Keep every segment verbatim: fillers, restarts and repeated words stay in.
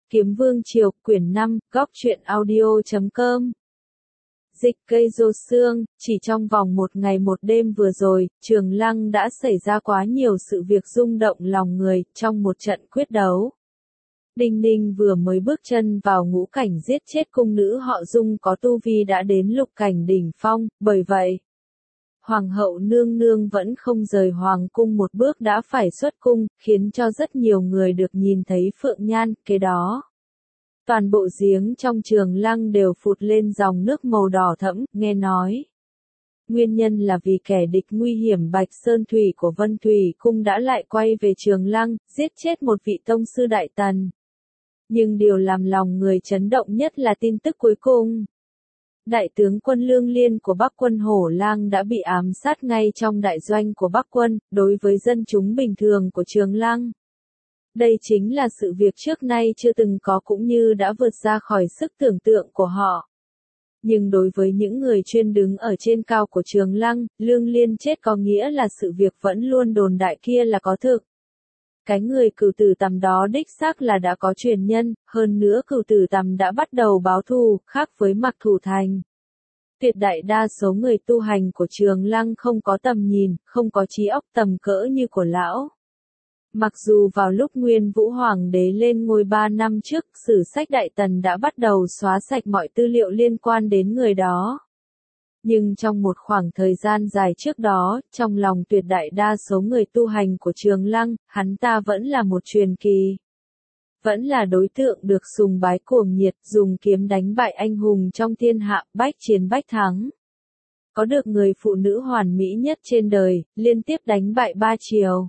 Kiếm Vương Triều, quyển năm, góc truyện audio chấm com. Dịch cây rô xương, chỉ trong vòng một ngày một đêm vừa rồi, Trường Lăng đã xảy ra quá nhiều sự việc rung động lòng người, trong một trận quyết đấu. Đinh Ninh vừa mới bước chân vào ngũ cảnh giết chết cung nữ họ Dung có tu vi đã đến lục cảnh đỉnh phong, bởi vậy, Hoàng hậu nương nương vẫn không rời hoàng cung một bước đã phải xuất cung, khiến cho rất nhiều người được nhìn thấy phượng nhan, kế đó. Toàn bộ giếng trong Trường Lăng đều phụt lên dòng nước màu đỏ thẫm, nghe nói. Nguyên nhân là vì kẻ địch nguy hiểm Bạch Sơn Thủy của Vân Thủy Cung đã lại quay về Trường Lăng, giết chết một vị tông sư đại tần. Nhưng điều làm lòng người chấn động nhất là tin tức cuối cùng. Đại tướng quân Lương Liên của Bắc quân Hổ Lang đã bị ám sát ngay trong đại doanh của Bắc quân, đối với dân chúng bình thường của Trường Lăng. Đây chính là sự việc trước nay chưa từng có cũng như đã vượt ra khỏi sức tưởng tượng của họ. Nhưng đối với những người chuyên đứng ở trên cao của Trường Lăng, Lương Liên chết có nghĩa là sự việc vẫn luôn đồn đại kia là có thực. Cái người Cửu Tử Tằm đó đích xác là đã có truyền nhân, hơn nữa Cửu Tử Tằm đã bắt đầu báo thù, khác với Mạc Thủ Thành. Tuyệt đại đa số người tu hành của Trường Lăng không có tầm nhìn, không có trí óc tầm cỡ như của lão. Mặc dù vào lúc Nguyên Vũ Hoàng đế lên ngôi ba năm trước, sử sách Đại Tần đã bắt đầu xóa sạch mọi tư liệu liên quan đến người đó. Nhưng trong một khoảng thời gian dài trước đó, trong lòng tuyệt đại đa số người tu hành của Trường Lăng, hắn ta vẫn là một truyền kỳ. Vẫn là đối tượng được sùng bái cuồng nhiệt, dùng kiếm đánh bại anh hùng trong thiên hạ, bách chiến bách thắng. Có được người phụ nữ hoàn mỹ nhất trên đời, liên tiếp đánh bại ba triều.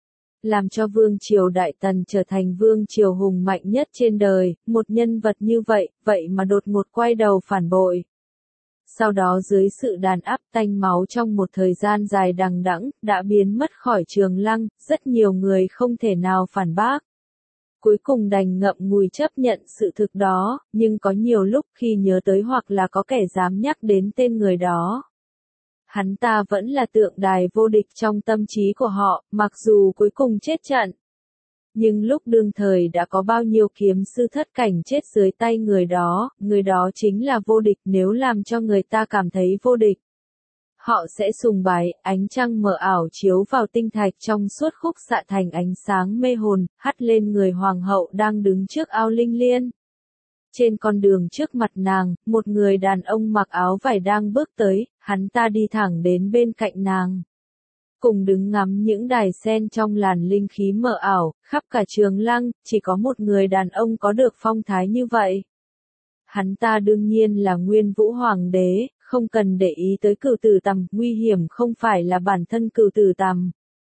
Làm cho Vương Triều Đại Tần trở thành Vương Triều hùng mạnh nhất trên đời, một nhân vật như vậy, vậy mà đột ngột quay đầu phản bội. Sau đó dưới sự đàn áp tanh máu trong một thời gian dài đằng đẵng, đã biến mất khỏi Trường Lăng, rất nhiều người không thể nào phản bác. Cuối cùng đành ngậm ngùi chấp nhận sự thực đó, nhưng có nhiều lúc khi nhớ tới hoặc là có kẻ dám nhắc đến tên người đó. Hắn ta vẫn là tượng đài vô địch trong tâm trí của họ, mặc dù cuối cùng chết trận. Nhưng lúc đương thời đã có bao nhiêu kiếm sư thất cảnh chết dưới tay người đó, người đó chính là vô địch nếu làm cho người ta cảm thấy vô địch. Họ sẽ sùng bái, ánh trăng mờ ảo chiếu vào tinh thạch trong suốt khúc xạ thành ánh sáng mê hồn, hắt lên người hoàng hậu đang đứng trước ao linh liên. Trên con đường trước mặt nàng, một người đàn ông mặc áo vải đang bước tới, hắn ta đi thẳng đến bên cạnh nàng. Cùng đứng ngắm những đài sen trong làn linh khí mờ ảo, khắp cả Trường Lăng, chỉ có một người đàn ông có được phong thái như vậy. Hắn ta đương nhiên là Nguyên Vũ Hoàng đế, không cần để ý tới Cửu Tử Tằm, nguy hiểm không phải là bản thân Cửu Tử Tằm,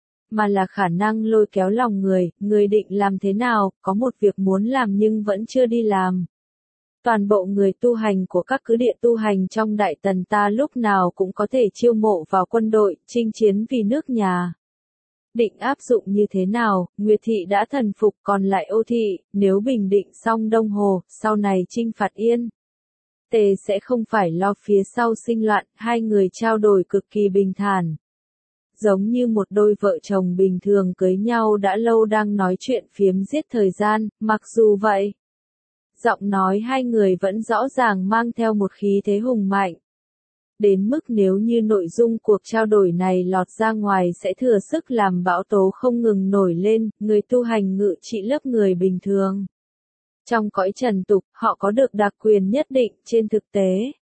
mà là khả năng lôi kéo lòng người, người định làm thế nào, có một việc muốn làm nhưng vẫn chưa đi làm. Toàn bộ người tu hành của các cứ địa tu hành trong Đại Tần ta lúc nào cũng có thể chiêu mộ vào quân đội, chinh chiến vì nước nhà. Định áp dụng như thế nào, Nguyệt Thị đã thần phục còn lại Ô Thị, nếu bình định xong Đông Hồ, sau này chinh phạt Yên. Tề sẽ không phải lo phía sau sinh loạn, hai người trao đổi cực kỳ bình thản. Giống như một đôi vợ chồng bình thường cưới nhau đã lâu đang nói chuyện phiếm giết thời gian, mặc dù vậy. Giọng nói hai người vẫn rõ ràng mang theo một khí thế hùng mạnh. Đến mức nếu như nội dung cuộc trao đổi này lọt ra ngoài sẽ thừa sức làm bão tố không ngừng nổi lên, người tu hành ngự trị lớp người bình thường. Trong cõi trần tục, họ có được đặc quyền nhất định, trên thực tế.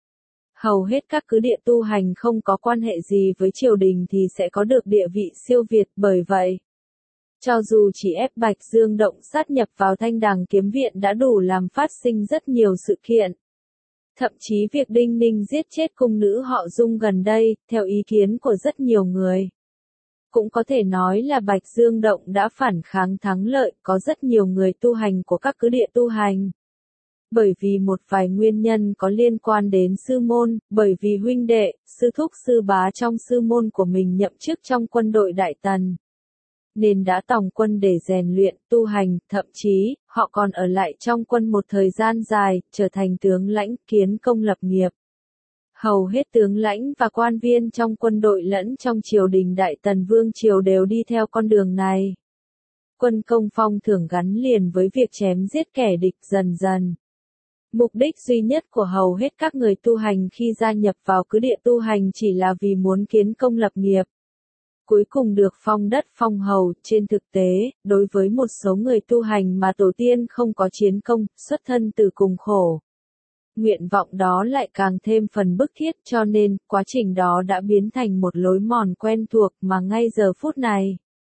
Hầu hết các cứ địa tu hành không có quan hệ gì với triều đình thì sẽ có được địa vị siêu việt, bởi vậy. Cho dù chỉ ép Bạch Dương Động sát nhập vào Thanh Đằng Kiếm Viện đã đủ làm phát sinh rất nhiều sự kiện. Thậm chí việc Đinh Ninh giết chết cung nữ họ Dung gần đây, theo ý kiến của rất nhiều người. Cũng có thể nói là Bạch Dương Động đã phản kháng thắng lợi, có rất nhiều người tu hành của các cứ địa tu hành. Bởi vì một vài nguyên nhân có liên quan đến sư môn, bởi vì huynh đệ, sư thúc sư bá trong sư môn của mình nhậm chức trong quân đội Đại Tần. Nên đã tòng quân để rèn luyện, tu hành, thậm chí, họ còn ở lại trong quân một thời gian dài, trở thành tướng lãnh, kiến công lập nghiệp. Hầu hết tướng lãnh và quan viên trong quân đội lẫn trong triều đình Đại Tần Vương Triều đều đi theo con đường này. Quân công phong thưởng gắn liền với việc chém giết kẻ địch dần dần. Mục đích duy nhất của hầu hết các người tu hành khi gia nhập vào cứ địa tu hành chỉ là vì muốn kiến công lập nghiệp. Cuối cùng được phong đất phong hầu. Trên thực tế, đối với một số người tu hành mà tổ tiên không có chiến công, xuất thân từ cùng khổ, nguyện vọng đó lại càng thêm phần bức thiết, cho nên, quá trình đó đã biến thành một lối mòn quen thuộc mà ngay giờ phút này,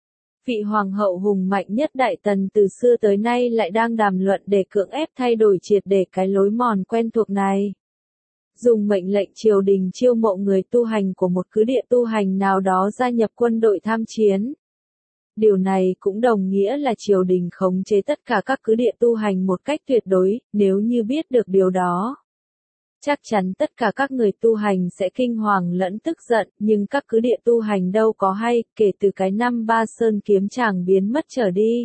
vị hoàng hậu hùng mạnh nhất Đại Tần từ xưa tới nay lại đang đàm luận để cưỡng ép thay đổi triệt để cái lối mòn quen thuộc này. Dùng mệnh lệnh triều đình chiêu mộ người tu hành của một cứ địa tu hành nào đó gia nhập quân đội tham chiến. Điều này cũng đồng nghĩa là triều đình khống chế tất cả các cứ địa tu hành một cách tuyệt đối, nếu như biết được điều đó. Chắc chắn tất cả các người tu hành sẽ kinh hoàng lẫn tức giận, nhưng các cứ địa tu hành đâu có hay, kể từ cái năm Ba Sơn kiếm chàng biến mất trở đi.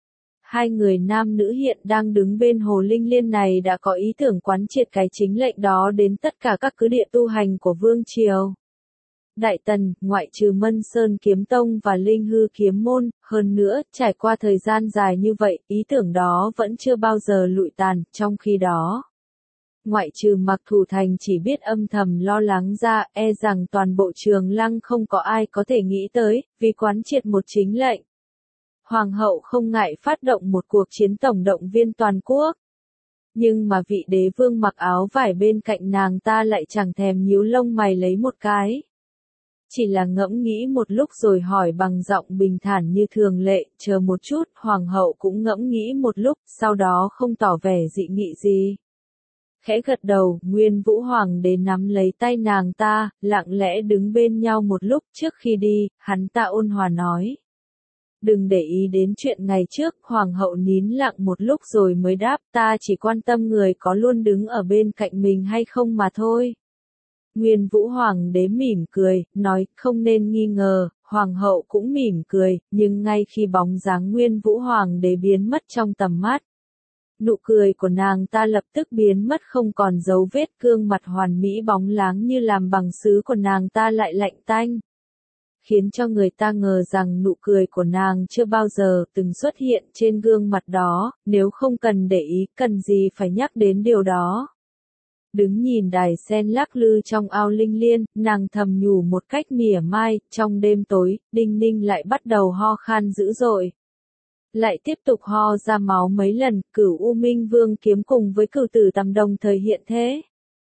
Hai người nam nữ hiện đang đứng bên hồ Linh Liên này đã có ý tưởng quán triệt cái chính lệnh đó đến tất cả các cứ địa tu hành của Vương Triều. Đại Tần, ngoại trừ Mân Sơn Kiếm Tông và Linh Hư Kiếm Môn, hơn nữa, trải qua thời gian dài như vậy, ý tưởng đó vẫn chưa bao giờ lụi tàn, trong khi đó. Ngoại trừ Mặc Thủ Thành chỉ biết âm thầm lo lắng ra, e rằng toàn bộ Trường Lăng không có ai có thể nghĩ tới, vì quán triệt một chính lệnh. Hoàng hậu không ngại phát động một cuộc chiến tổng động viên toàn quốc. Nhưng mà vị đế vương mặc áo vải bên cạnh nàng ta lại chẳng thèm nhíu lông mày lấy một cái. Chỉ là ngẫm nghĩ một lúc rồi hỏi bằng giọng bình thản như thường lệ, chờ một chút, hoàng hậu cũng ngẫm nghĩ một lúc, sau đó không tỏ vẻ dị nghị gì. Khẽ gật đầu, Nguyên Vũ Hoàng đế nắm lấy tay nàng ta, lặng lẽ đứng bên nhau một lúc trước khi đi, hắn ta ôn hòa nói. Đừng để ý đến chuyện ngày trước, hoàng hậu nín lặng một lúc rồi mới đáp, ta chỉ quan tâm người có luôn đứng ở bên cạnh mình hay không mà thôi. Nguyên Vũ Hoàng đế mỉm cười, nói, không nên nghi ngờ, hoàng hậu cũng mỉm cười, nhưng ngay khi bóng dáng Nguyên Vũ Hoàng đế biến mất trong tầm mắt, nụ cười của nàng ta lập tức biến mất không còn dấu vết, gương mặt hoàn mỹ bóng láng như làm bằng sứ của nàng ta lại lạnh tanh, khiến cho người ta ngờ rằng nụ cười của nàng chưa bao giờ từng xuất hiện trên gương mặt đó, nếu không cần để ý, cần gì phải nhắc đến điều đó. Đứng nhìn đài sen lắc lư trong ao Linh Liên, nàng thầm nhủ một cách mỉa mai, trong đêm tối, Đinh Ninh lại bắt đầu ho khan dữ dội. Lại tiếp tục ho ra máu mấy lần, Cửu U Minh Vương kiếm cùng với Cửu Tử Tằm đồng thời hiện thế.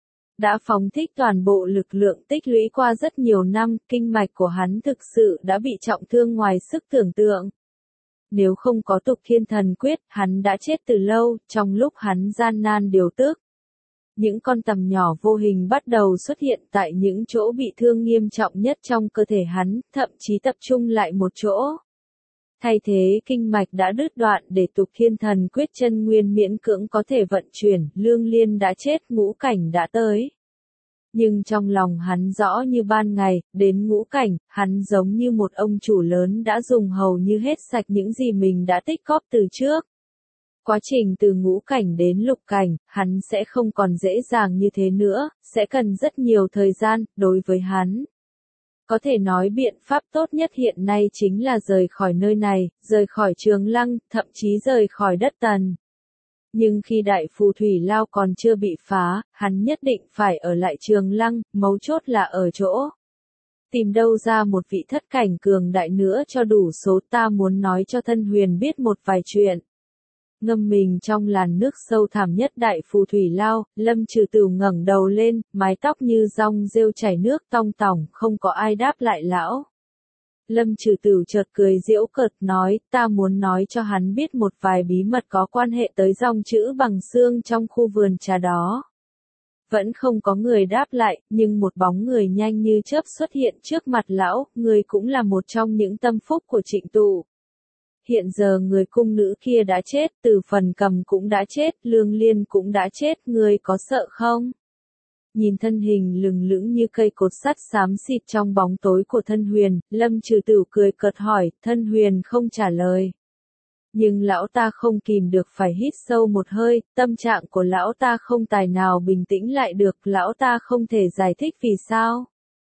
Đã phóng thích toàn bộ lực lượng tích lũy qua rất nhiều năm, kinh mạch của hắn thực sự đã bị trọng thương ngoài sức tưởng tượng. Nếu không có Tục Thiên Thần Quyết, hắn đã chết từ lâu, trong lúc hắn gian nan điều tước. Những con tằm nhỏ vô hình bắt đầu xuất hiện tại những chỗ bị thương nghiêm trọng nhất trong cơ thể hắn, thậm chí tập trung lại một chỗ. Thay thế kinh mạch đã đứt đoạn để Tục Thiên Thần Quyết chân nguyên miễn cưỡng có thể vận chuyển, Lương Liên đã chết, ngũ cảnh đã tới. Nhưng trong lòng hắn rõ như ban ngày, đến ngũ cảnh, hắn giống như một ông chủ lớn đã dùng hầu như hết sạch những gì mình đã tích góp từ trước. Quá trình từ ngũ cảnh đến lục cảnh, hắn sẽ không còn dễ dàng như thế nữa, sẽ cần rất nhiều thời gian, đối với hắn. Có thể nói biện pháp tốt nhất hiện nay chính là rời khỏi nơi này, rời khỏi Trường Lăng, thậm chí rời khỏi đất Tần. Nhưng khi đại phù thủy lao còn chưa bị phá, hắn nhất định phải ở lại Trường Lăng, mấu chốt là ở chỗ. Tìm đâu ra một vị thất cảnh cường đại nữa cho đủ số, ta muốn nói cho Thân Huyền biết một vài chuyện. Ngâm mình trong làn nước sâu thẳm nhất đại phù thủy lao, Lâm Trừ Tửu ngẩng đầu lên, mái tóc như dong rêu chảy nước tong tỏng, không có ai đáp lại lão. Lâm Trừ Tửu chợt cười giễu cợt nói, ta muốn nói cho hắn biết một vài bí mật có quan hệ tới dòng chữ bằng xương trong khu vườn trà đó. Vẫn không có người đáp lại, nhưng một bóng người nhanh như chớp xuất hiện trước mặt lão, người cũng là một trong những tâm phúc của Trịnh Tụ. Hiện giờ người cung nữ kia đã chết, Từ Phần Cầm cũng đã chết, Lương Liên cũng đã chết, ngươi có sợ không? Nhìn thân hình lừng lững như cây cột sắt xám xịt trong bóng tối của Thân Huyền, Lâm Trừ Tửu cười cợt hỏi, Thân Huyền không trả lời. Nhưng lão ta không kìm được phải hít sâu một hơi, tâm trạng của lão ta không tài nào bình tĩnh lại được, lão ta không thể giải thích vì sao.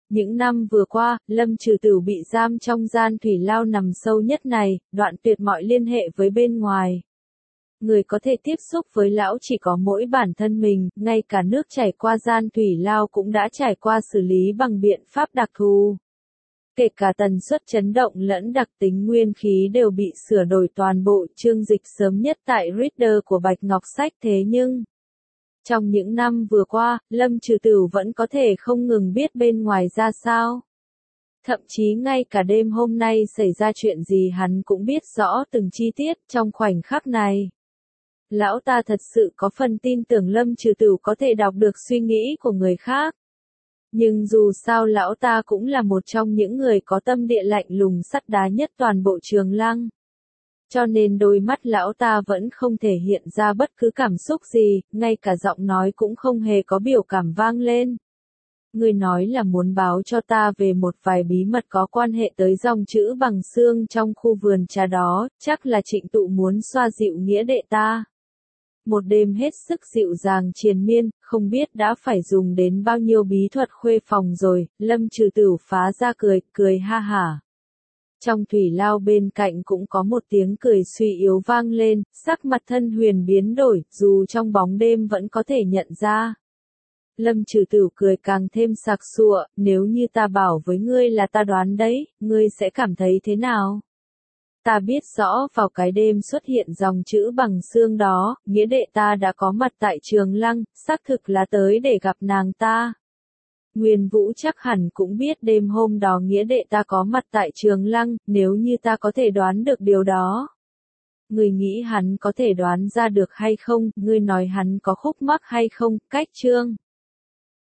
Những năm vừa qua, Lâm Trừ Tửu bị giam trong gian thủy lao nằm sâu nhất này, đoạn tuyệt mọi liên hệ với bên ngoài. Người có thể tiếp xúc với lão chỉ có mỗi bản thân mình, ngay cả nước chảy qua gian thủy lao cũng đã trải qua xử lý bằng biện pháp đặc thù. Kể cả tần suất chấn động lẫn đặc tính nguyên khí đều bị sửa đổi toàn bộ. Chương dịch sớm nhất tại Reader của Bạch Ngọc Sách. Thế nhưng, trong những năm vừa qua, Lâm Trừ Tửu vẫn có thể không ngừng biết bên ngoài ra sao. Thậm chí ngay cả đêm hôm nay xảy ra chuyện gì hắn cũng biết rõ từng chi tiết trong khoảnh khắc này. Lão ta thật sự có phần tin tưởng Lâm Trừ Tửu có thể đọc được suy nghĩ của người khác. Nhưng dù sao lão ta cũng là một trong những người có tâm địa lạnh lùng sắt đá nhất toàn bộ Trường Lăng. Cho nên đôi mắt lão ta vẫn không thể hiện ra bất cứ cảm xúc gì, ngay cả giọng nói cũng không hề có biểu cảm vang lên. Người nói là muốn báo cho ta về một vài bí mật có quan hệ tới dòng chữ bằng xương trong khu vườn trà đó, chắc là Trịnh Tụ muốn xoa dịu nghĩa đệ ta. Một đêm hết sức dịu dàng triền miên, không biết đã phải dùng đến bao nhiêu bí thuật khuê phòng rồi. Lâm Trừ Tửu phá ra cười, cười ha hả. Trong thủy lao bên cạnh cũng có một tiếng cười suy yếu vang lên, sắc mặt Thân Huyền biến đổi, dù trong bóng đêm vẫn có thể nhận ra. Lâm Trừ Tửu cười càng thêm sặc sụa, nếu như ta bảo với ngươi là ta đoán đấy, ngươi sẽ cảm thấy thế nào? Ta biết rõ vào cái đêm xuất hiện dòng chữ bằng xương đó, nghĩa đệ ta đã có mặt tại Trường Lăng, xác thực là tới để gặp nàng ta. Nguyên Vũ chắc hẳn cũng biết đêm hôm đó nghĩa đệ ta có mặt tại Trường Lăng, nếu như ta có thể đoán được điều đó. Ngươi nghĩ hắn có thể đoán ra được hay không, ngươi nói hắn có khúc mắc hay không, cách chương.